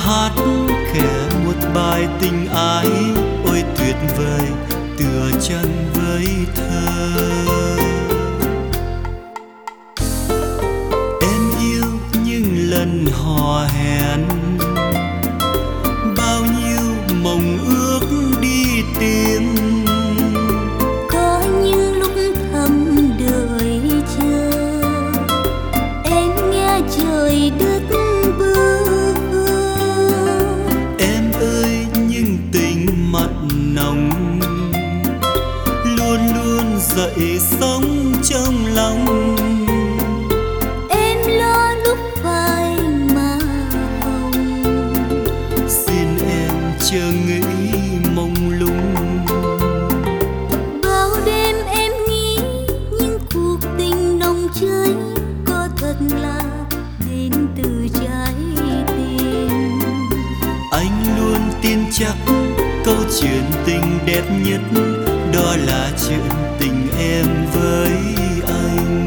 hát khẽ một bài tình ái, ôi tuyệt vời tựa chân với thơ. Em yêu những lần hò hẹn, bao nhiêu mộng ước đi tìm. Có những lúc thầm đợi chờ, em nghe trời đất bơ vơ. Em ơi những tình mặn nồng luôn luôn dậy sóng trong lòng. Em lo lúc phai mà hồng, Xin em chờ nghĩ mông lung. bao đêm em nghĩ những cuộc tình nồng cháy có thật là đến từ trái tim. Anh luôn tin chắc câu chuyện tình đẹp nhất, đó là chuyện tình em với anh.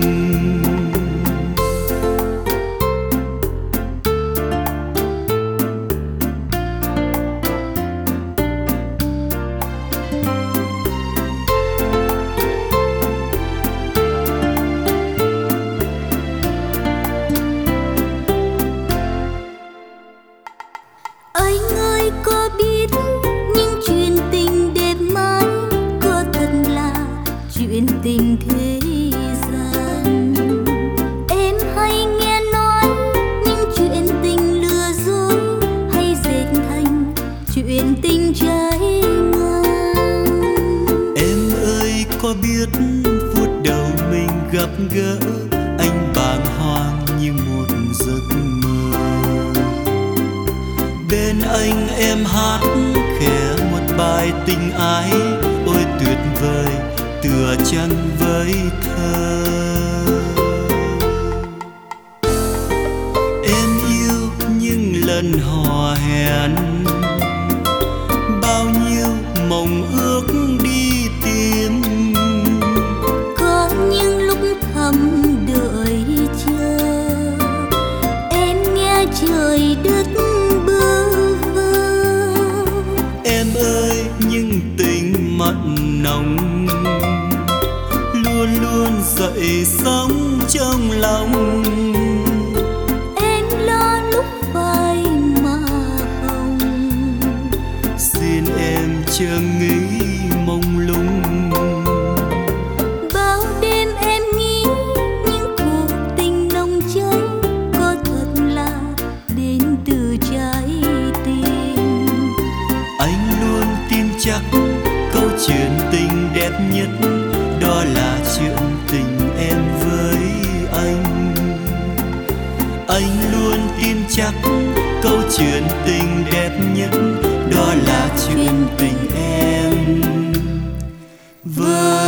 Anh ơi có biết những chuyện tình đẹp mãi có thật là chuyện tình thế gian. Em hay nghe nói những chuyện tình lừa dối hay dệt thành chuyện tình trái ngang. Em ơi có biết phút đầu mình gặp gỡ, anh bàng hoàng như một giấc mơ. Bên anh em hát khẽ một bài tình ái, ôi tuyệt vời tựa chân với thơ. Em yêu những lần hò hẹn, bao nhiêu mộng ước đi tìm. Có những lúc thầm đợi chờ, em nghe trời đất bơ vơ. Em ơi những tình mặn nồng luôn luôn dậy sóng trong lòng. Em lo lúc phai mà hồng, Xin em chờ nghĩ mông lung. bao đêm em nghĩ những cuộc tình nồng cháy có thật là đến từ trái tim. Anh luôn tin chắc câu chuyện tình đẹp nhất, đó là chuyện tình em với anh. Anh luôn tin chắc câu chuyện tình đẹp nhất, đó là chuyện tình em với